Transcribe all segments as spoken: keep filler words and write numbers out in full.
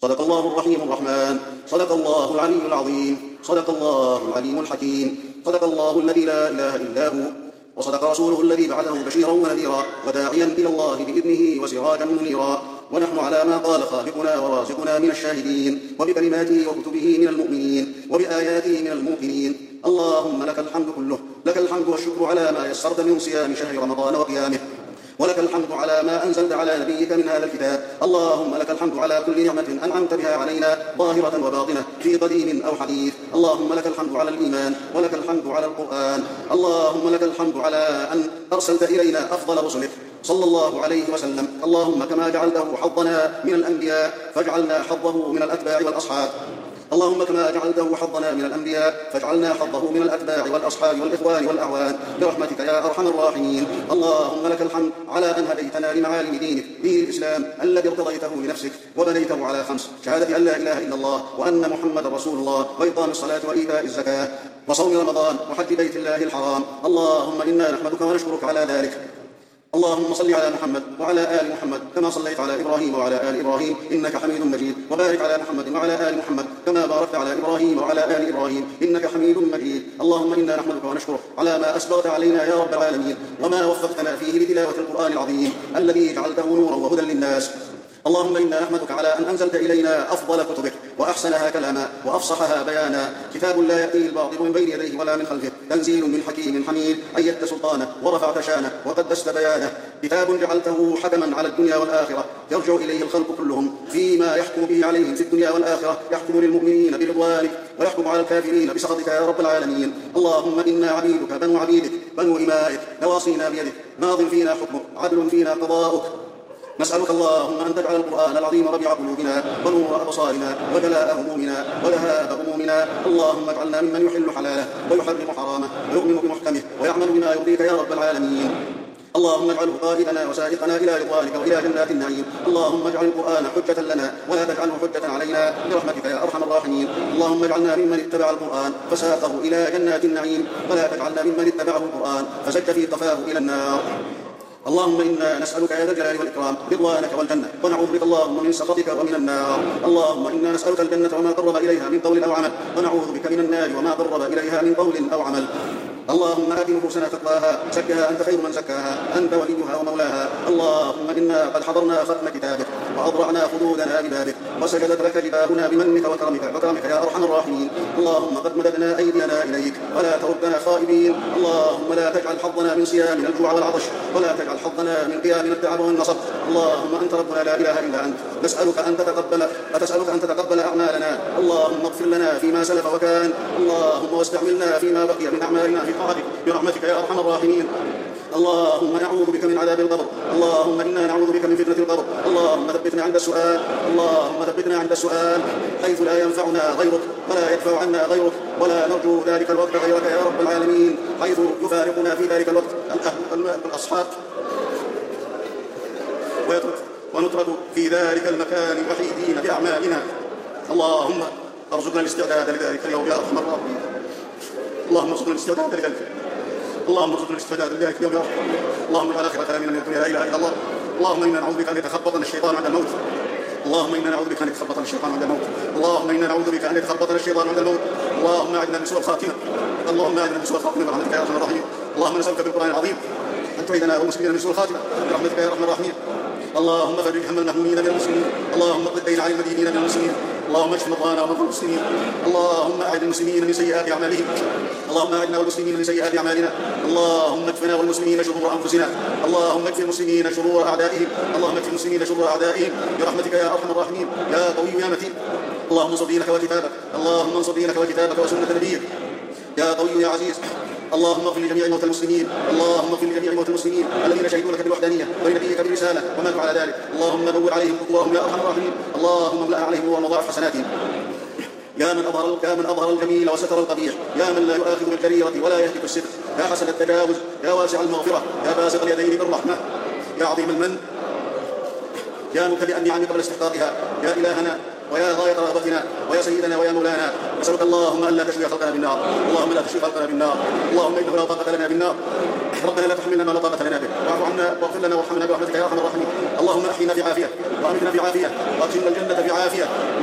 صدق الله الرحيم الرحمن. صدق الله العلي العظيم. صدق الله العليم الحكيم. صدق الله الذي لا إله إلا هو، وصدق رسوله الذي بعثه بشيرا ونذيرا وداعيا إلى الله بإذنه وسراجا منيرا. ونحن على ما قال خالقنا ورازقنا من الشاهدين، وبكلماته وكتبه من المؤمنين، وبآياته من الموقنين. اللهم لك الحمد كله، لك الحمد والشكر على ما يسرت من صيام شهر رمضان وقيامه، ولك الحمد على ما أنزلت على نبيك من هذا الكتاب. اللهم لك الحمد على كل نعمة أنعمت بها علينا ظاهرة وباطنة في قديم أو حديث. اللهم لك الحمد على الإيمان، ولك الحمد على القرآن. اللهم لك الحمد على أن أرسلت إلينا أفضل رسلك صلى الله عليه وسلم. اللهم كما جعلته حظنا من الأنبياء فاجعلنا حظه من الأتباع والأصحاب. اللهم كما جعلته حظنا من الأنبياء فاجعلنا حظه من الأتباع والأصحاب والإخوان والأعوان برحمتك يا أرحم الراحمين. اللهم لك الحمد على أن هديتنا لمعالم دينك، دين الإسلام الذي ارتضيته لنفسك وبنيته على خمس: شهادة أن لا إله إلا الله وأن محمد رسول الله، وإقام الصلاة وإيتاء الزكاة، وصوم رمضان، وحج بيت الله الحرام. اللهم إنا نحمدك ونشكرك على ذلك. اللهم صل على محمد وعلى آل محمد كما صليت على إبراهيم وعلى آل إبراهيم إنك حميد مجيد، وبارك على محمد وعلى آل محمد كما باركت على إبراهيم وعلى آل إبراهيم إنك حميد مجيد. اللهم إنا نحمدك ونشكرك على ما أسبغت علينا يا رب العالمين، وما وفقتنا فيه لتلاوة القرآن العظيم الذي جعلته نورا وهدى للناس. اللهم إنا نحمدك على أن أنزلت إلينا أفضل كتبك وأحسنها كلاما وأفصحها بيانا، كتاب لا يأتيه الباطل من بين يديه ولا من خلفه، تنزيل من حكيم حميد، أيدت سلطانه ورفعت شانه وقدست بيانه، كتاب جعلته حكما على الدنيا والآخرة يرجع إليه الخلق كلهم فيما يحكم به عليهم في الدنيا والآخرة، يحكم للمؤمنين برضوانك ويحكم على الكافرين بسخطك يا رب العالمين. اللهم إنا عبيدك بنو عبيدك بنو إمائك، نواصينا بيدك، ماض فينا حكمك، عدل فينا قضاؤك. نسألك اللهم أن تجعل القرآن العظيم ربيع قلوبنا ونور أبصارنا وجلاء همومنا وذهاب همومنا. اللهم اجعلنا ممن يحل حلاله ويحرم حرامه ويؤمن بمحكمه ويعمل بما يرضيك يا رب العالمين. اللهم اجعله قائدنا وسائقنا إلى رضوانك وإلى جنات النعيم. اللهم اجعل القرآن حجة لنا ولا تجعله حجة علينا برحمتك يا أرحم الراحمين. اللهم اجعلنا ممن اتبع القرآن فساقه إلى جنات النعيم، ولا تجعلنا ممن اتبعه القرآن فزج في قفاه إلى النار. اللهم إنا نسألك يا ذا الجلال والإكرام رضوانك والجنة، ونعوذ بك اللهم من سخطك ومن النار. اللهم إنا نسألك الجنة وما قرب إليها من قول أو عمل، ونعوذ بك من النار وما قرب إليها من قول أو عمل. اللهم آت نفوسنا تقواها، زكها أنت خير من زكاها، أنت وليها ومولاها. اللهم إنا قد حضرنا ختم كتابك وأضرعنا خدودنا ببابك، وسجدت لك جباهنا بمنك وكرمك وكرمك يا أرحم الراحمين. اللهم قد مددنا أيدينا إليك ولا تردنا خائبين. اللهم لا تجعل حظنا من صيامنا الجوع والعطش، ولا تجعل حظنا من قيامنا التعب والنصب. اللهم أنت ربنا لا إله إلا أنت، نسألك أن تتقبل فتسألك أن تتقبل أعمالنا. اللهم اغفر لنا فيما سلف وكان، اللهم واستعملنا فيما بقي من أعمالنا في طاعتك برحمتك يا أرحم الراحمين. اللهم نعوذ بك من عذاب القبر، اللهم إنا نعوذ بك من فتنة القبر. اللهم ثبتنا عند السؤال، اللهم ثبتنا عند السؤال حيث لا ينفعنا غيرك ولا يدفع عنا غيرك، ولا نرجو ذلك الوقت غيرك يا رب العالمين، حيث يفارقنا في ذلك الوقت الأصحاب ويترك ونترك في ذلك المكان وحيدين بأعمالنا. اللهم ارزقنا الاستعداد لذلك اليوم يا أرحم الراحمين. اللهم ارزقنا الاستعداد لذلك اللهم ارزقنا الاستعداد لذلك اليوم يا رب. اللهم اجعل آخر كلامنا من الدنيا لا إله إلا الله. اللهم إنا نعوذ بك أن يتخبطنا الشيطان عند الموت. اللهم إنا نعوذ بك أن يتخبطنا الشيطان عند الموت. اللهم إنا نعوذ بك أن يتخبطنا الشيطان عند الموت. اللهم أعذنا من سوء الخاتمة. اللهم أعذنا من سوء الخاتمة برحمتك يا أرحم الراحمين. اللهم نسألك بالقرآن العظيم أن تعيذنا والمسلمين من سوء الخاتمة برحمتك يا أرحم الراحمين. اللهم فرج هم المهمومين من المسلمين. اللهم اقض الدين عن المدينين من المسلمين. اللهم اشف مرضانا ومرضى المسلمين. اللهم أعد المسلمين من سيئات أعمالهم. اللهم أعدنا والمسلمين من سيئات أعمالنا. اللهم اكفنا والمسلمين شرور أنفسنا. اللهم اكف المسلمين شرور أعدائهم. اللهم اكف المسلمين شرور أعدائهم برحمتك يا أرحم الراحمين يا قوي يا متين. اللهم انصر دينك وكتابك، اللهم انصر دينك وكتابك وسنة نبيك يا قوي يا عزيز. اللهم اغفر لجميع موتى المسلمين. اللهم اغفر لجميع موتى المسلمين الذين شهدوا لك بالوحدانية ولنبيك بالرسالة وماتوا على ذلك. اللهم نور عليهم قبورهم يا أرحم الراحمين. اللهم املأ عليهم نورا وضاعف حسناتهم. يا من أظهر يا من أظهر الجميل وستر القبيح، يا من لا يؤاخذ بالكبيرة ولا يهلك الستر، يا حسن التجاوز، يا واسع المغفرة، يا باسط اليدين بالرحمة، يا عظيم المن، يا مبتدئ النعم قبل استحقاقها، يا إلهنا ويا غاية رغبتنا ويا سيدنا ويا مولانا. نسألك اللهم أن لا تشوي خلقنا بالنار. اللهم لا تشوي خلقنا بالنار. اللهم إنه لا طاقة لنا بالنار. ربنا لا تحملنا ما لا طاقة لنا به، واعف عنا واغفر لنا وارحمنا برحمتك يا أرحم الراحمين. اللهم أحينا في عافية وأمتنا في عافية وأدخلنا الجنة في عافية.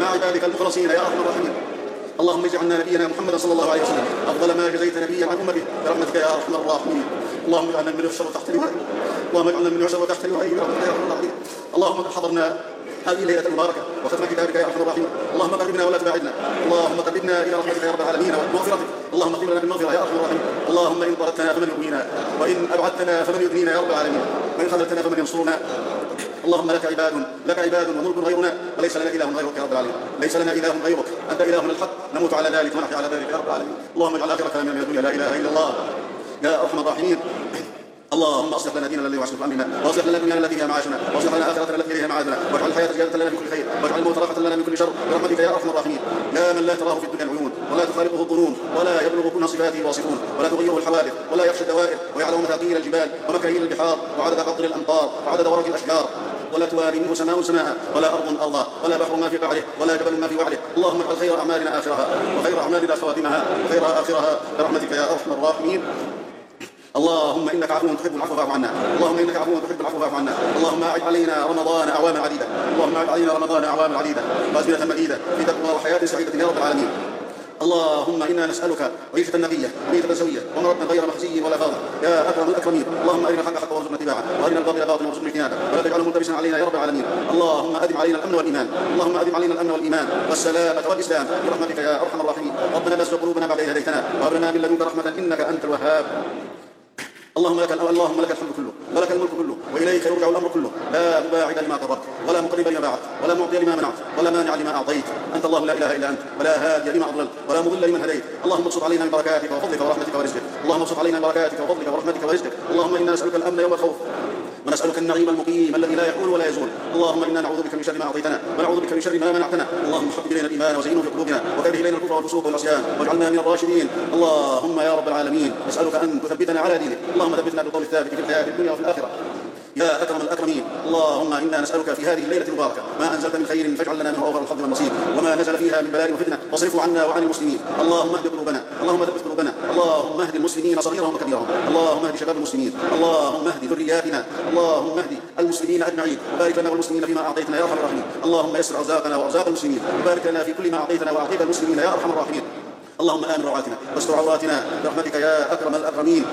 مع عبادك المخلصين يا ارحم الراحمين. اللهم اجعلنا نبينا محمد صلى الله عليه وسلم افضل ما جزيت نبيا عن امته برحمتك يا ارحم الراحمين. اللهم اجعلنا من يحشر تحت لوائك، اللهم اجعلنا من يحشر تحت لوائك برحمتك يا ارحم الراحمين. اللهم قد حضرنا هذه الليله المباركه وختم كتابك يا ارحم الراحمين. اللهم قربنا ولا تباعدنا، اللهم قربنا الى رحمتك يا رب العالمين ومغفرتك. اللهم اغفر لنا بالمغفره يا ارحم الراحمين. اللهم ان طردتنا فمن يؤوينا، وان ابعدتنا فمن يدنينا يا رب العالمين، وان خذلتنا فمن ينصرنا. اللهم لك عباد لك عباد وملك غيرنا، وليس لنا اله غيرك يا رب العالمين، ليس لنا اله غيرك، انت الهنا الحق، نموت على ذلك ونحيا على ذلك يا رب العالمين. اللهم اجعل اخر كلامنا من الدنيا لا اله الا الله يا ارحم الراحمين. اللهم اصلح لنا ديننا الذي هو عصمة امرنا، واصلح لنا دنيانا التي فيها معاشنا، واصلح لنا اخرتنا التي اليها معادنا، واجعل الحياه زياده لنا في كل خير، واجعل الموت راحه لنا من كل شر برحمتك يا ارحم الراحمين. يا من لا تراه في الدنيا العيون، ولا تخالطه الظنون، ولا يبلغ كل صفاته الواصفون، ولا تغيره الحوادث، ولا يخشى الدوائر، ويعلم مثاقيل الجبال ومكاييل البحار، وعدد قطر الامطار، وعدد ورق الاشجار، ولا تواري منه سماء سماء، ولا ارض ارضا، ولا بحر ما في قعره، ولا جبل ما في وعره. اللهم اجعل خير اعمالنا اخرها، وخير اعمالنا خواتمها، وخير اخرها برحمتك يا ارحم الراحمين. اللهم انك عفو تحب العفو فاعف عنا، اللهم انك عفو تحب العفو فاعف عنا. اللهم اعد علينا رمضان اعواما عديده، اللهم اعد علينا رمضان اعواما عديده وازمنه مديده في تقوى وحياه سعيده يا رب العالمين. اللهم انا نسالك عيشه نقيه وميته سويه ومرضا غير مخزي ولا فاضح يا اكرم الاكرمين. اللهم ارنا الحق حقا وارزقنا اتباعه، وارنا الباطل باطلا وارزقنا اجتنابه، ولا تجعله ملتبسا علينا يا رب العالمين. اللهم ادم علينا الامن والايمان، اللهم ادم علينا الامن والايمان والسلامه والاسلام برحمتك يا ارحم الراحمين. ربنا لا تزغ قلوبنا بعد إذ هديتنا، وهب لنا من لدنك رحمه انك انت الوهاب. اللهم لك اللهم لك الحمد كله، ولك الملك كله، واليك يرجع الامر كله، لا مباعد لما قربت، ولا مقرب لما باعت، ولا معطي لما منعت، ولا مانع لما اعطيت. انت الله لا اله الا انت، ولا هادي لما اضللت، ولا مضل لمن هديت. اللهم ابسط علينا من بركاتك وفضلك ورحمتك ورزقك، اللهم ابسط علينا من بركاتك وفضلك ورحمتك ورزقك. اللهم انا نسالك الامن يوم الخوف، ونسألك النعيم المقيم الذي لا يحول ولا يزول. اللهم إنا نعوذ بك من شر ما أعطيتنا، ونعوذ بك من شر ما منعتنا. اللهم حبب إلينا الإيمان وزينه في قلوبنا، وكره إلينا الكفر والفسوق والعصيان، واجعلنا من الراشدين. اللهم يا رب العالمين نسألك أن تثبتنا على دينك، اللهم ثبتنا بالقول الثابت في الحياة الدنيا وفي الآخرة يا أكرم الأكرمين. اللهم إنا نسألك في هذه الليلة المباركة ما أنزلت من خير فاجعل لنا منه أوفر الحظ والنصيب، وما نزل فيها من بلاء وفتنة واصرفه عنا وعن المسلمين. اللهم اهد قلوبنا، اللهم ثبت قلوبنا، اللهم اهد المسلمين صغيرهم وكبيرهم، اللهم اهد شباب المسلمين، اللهم اهد ذرياتنا، اللهم اهد المسلمين أجمعين، وبارك لنا والمسلمين فيما أعطيتنا يا أرحم الراحمين. اللهم يسر أرزاقنا وأرزاق المسلمين، وبارك لنا في كل ما أعطيتنا وأعطيت المسلمين يا أرحم الراحمين. اللهم آمن روعاتنا واستر عوراتنا برحمتك يا أكرم الأكرمين.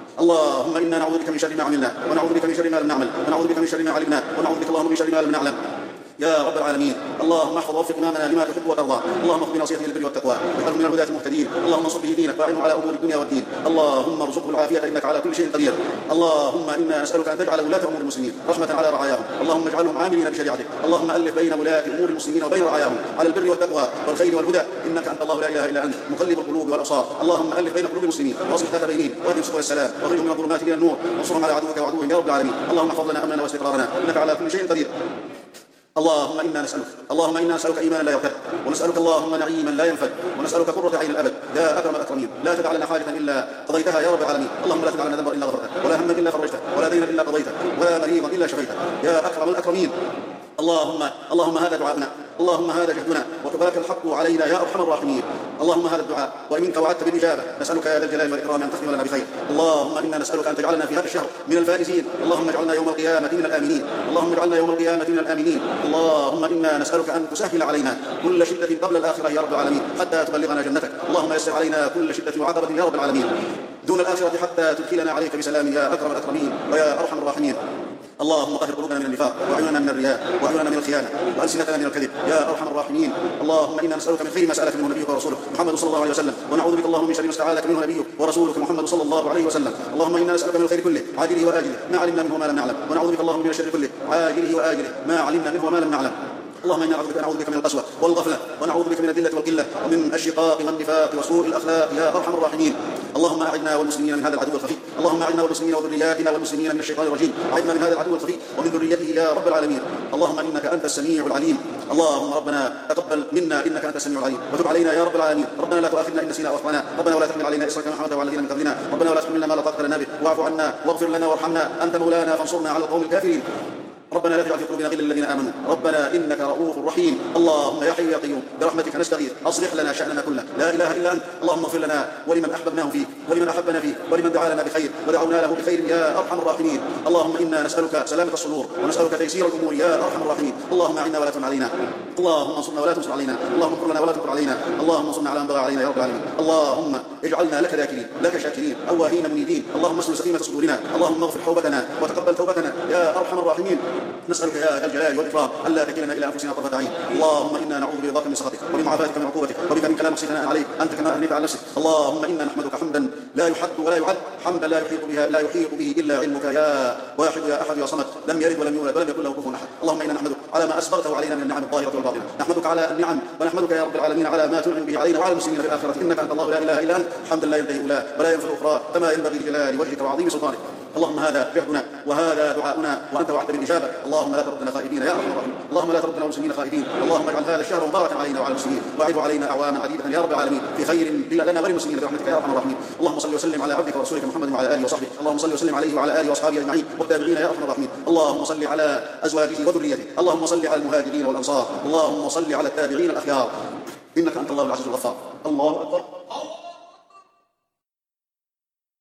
اللهم إنا نعوذ بك من شر ما عملنا، ونعوذ بك من شر ما لم نعمل، ونعوذ بك من شر ما علمنا، ونعوذ بك اللهم من شر ما لم نعلم يا رب العالمين. اللهم احفظ ووفق امامنا لما تحب وترضى، اللهم اخذ بناصيته للبر والتقوى، واجعله من الهداة المهتدين. اللهم انصر به دينك واعنه على امور الدنيا والدين. اللهم ارزقه العافيه انك على كل شيء قدير. اللهم انا نسالك ان تجعل ولاة امور المسلمين رحمه على رعاياهم، اللهم اجعلهم عاملين بشريعتك. اللهم الف بين ولاة امور المسلمين وبين رعاياهم على البر والتقوى والخير والهدى، انك انت الله لا اله الا انت مقلب القلوب والابصار. اللهم الف بين قلوب المسلمين واصلح ذات بينهم واهدهم سبل السلام واخرجهم من الظلمات الى النور، وانصرهم على عدوك وعدوهم يا رب العالمين. اللهم احفظ لنا امننا واستقرارنا انك على كل شيء قدير. اللهم إنا نسألك اللهم إنا نسألك إيمانا لا يرتد، ونسألك اللهم نعيما لا ينفد، ونسألك قرة عين الأبد يا أكرم الأكرمين. لا تدع لنا حاجة إلا قضيتها يا رب العالمين. اللهم لا تدع لنا ذنبا إلا غفرته، ولا هما إلا فرجته، ولا دينا إلا قضيته، ولا مريضا إلا شفيته يا أكرم الأكرمين. اللهم اللهم هذا دعاؤنا، اللهم هذا جهدنا، وكفاك الحق علينا يا ارحم الراحمين. اللهم هذا الدعاء ومنك وعدت بالاجابه، نسالك يا ذا الجلال والاكرام ان تختم لنا بخير. اللهم انا نسالك ان تجعلنا في هذا الشهر من الفائزين، اللهم اجعلنا يوم القيامه من الامنين، اللهم اجعلنا يوم القيامه من الامنين. اللهم انا نسالك ان تسهل علينا كل شده قبل الاخره يا رب العالمين حتى تبلغنا جنتك. اللهم يسر علينا كل شده وعقبه يا رب العالمين دون الاخره حتى تدخلنا عليك بسلام يا اكرم الاكرمين ويا ارحم الراحمين. اللهم طهر قلوبنا من النفاق، وعيوننا من الرياء، وعيوننا من الخيانه، والسنتنا من الكذب يا ارحم الراحمين. اللهم انا نسالك من خير ما سالك منه نبيك ورسولك محمد صلى الله عليه وسلم، ونعوذ بك اللهم من شر ما استعاذك منه نبيك ورسولك محمد صلى الله عليه وسلم. اللهم انا نسالك من الخير كله عاجله واجله ما علمنا منه وما لم نعلم، ونعوذ بك اللهم من الشر كله عاجله واجله ما علمنا منه وما لم نعلم. اللهم انا نعوذ بك نعوذ بك من القسوه والغفله، ونعوذ بك من الذله والقله، ومن الشقاق والنفاق وسوء الاخلاق يا ارحم الراحمين. اللهم اعدنا والمسلمين من هذا العدو الخفي، اللهم اعدنا والمسلمين وذرياتنا والمسلمين من الشيطان الرجيم، اعدنا من هذا العدو الخفي ومن ذريته يا رب العالمين. اللهم انك انت السميع العليم. اللهم ربنا تقبل منا انك انت السميع العليم، وتب علينا يا رب العالمين. ربنا لا تؤاخذنا ان نسينا او اخطانا، ربنا ولا تحمل علينا اصرا كما حملته على الذين من قبلنا، ربنا ولا تحملنا ما لا طاقه لنا به، واعف عنا واغفر لنا وارحمنا، انت مولانا فانصرنا على القوم الكافرين. ربنا لا تجعل في قلوبنا غلا للذين آمنوا ربنا إنك رؤوف رحيم. اللهم يا حي يا قيوم برحمتك نستغيث أصلح لنا شأننا كله لا إله إلا أنت. اللهم اغفر لنا ولمن أحببناه فيك ولمن أحبنا فيه ولمن دعا لنا بخير ودعونا له بخير يا أرحم الراحمين. اللهم إنا نسألك سلامة الصدور ونسألك تيسير الأمور يا أرحم الراحمين. اللهم أعنا ولا تعن علينا، اللهم انصرنا ولا تنصر علينا، اللهم انصر لنا ولا تنصر علينا، اللهم انصرنا على من بغى علينا يا رب العالمين. اللهم اجعلنا لك ذاكرين لك شاكرين أواهين منيبين. اللهم اسلل سكينة صدورنا، اللهم اغفر حوبتنا وتقبل توبتنا يا أرحم الراحمين. نسألك يا ذا الجلال والإكرام ألا تكلنا إلى أنفسنا طرفة عين. اللهم إنا نعوذ برضاك من سخطك ومن معافاتك من عقوبتك وبك منك لا نحصي ثناء عليك أنت كما أثنيت على نفسك. اللهم إنا نحمدك حمدا لا يحد ولا يعد، حمدا لا يحيط بها لا يحيط به إلا علمك يا واحد يا أحد يا صمد لم يلد ولم يولد ولم يكن له كفوا أحد. اللهم إنا نحمدك على ما أسبغته علينا من النعم الظاهرة والباطنة، نحمدك على النعم ونحمدك يا رب العالمين على ما تنعم به علينا وعلى المسلمين في الآخرة إنك أنت الله لا إله إلا أنت حمدا لا ينتهي أولاه ولا ينفذ أخرى كما ينبغي لجلال وجهك وعظيم سلطانك. اللهم هذا جهدنا وهذا دعاؤنا وأنت وعدت بالإجابة. اللهم لا تردنا خائبين يا أرحم الراحمين، اللهم لا تردنا مسلمين خائبين. اللهم اجعل هذا الشهر مباركا علينا وعلى المسلمين واعد علينا أعواما عديدة يا رب العالمين في خير لنا وللمسلمين برحمتك يا أرحم الراحمين. اللهم صل وسلم على عبدك ورسولك محمد وعلى آله وصحبه، اللهم صل وسلم عليه وعلى آله وأصحابه أجمعين والتابعين يا أرحم الراحمين. اللهم صل على أزواجه وذريته، اللهم صل على المهاجرين والأنصار، اللهم صل على التابعين الأخيار إنك أنت الله العزيز الغفار. الله أكبر.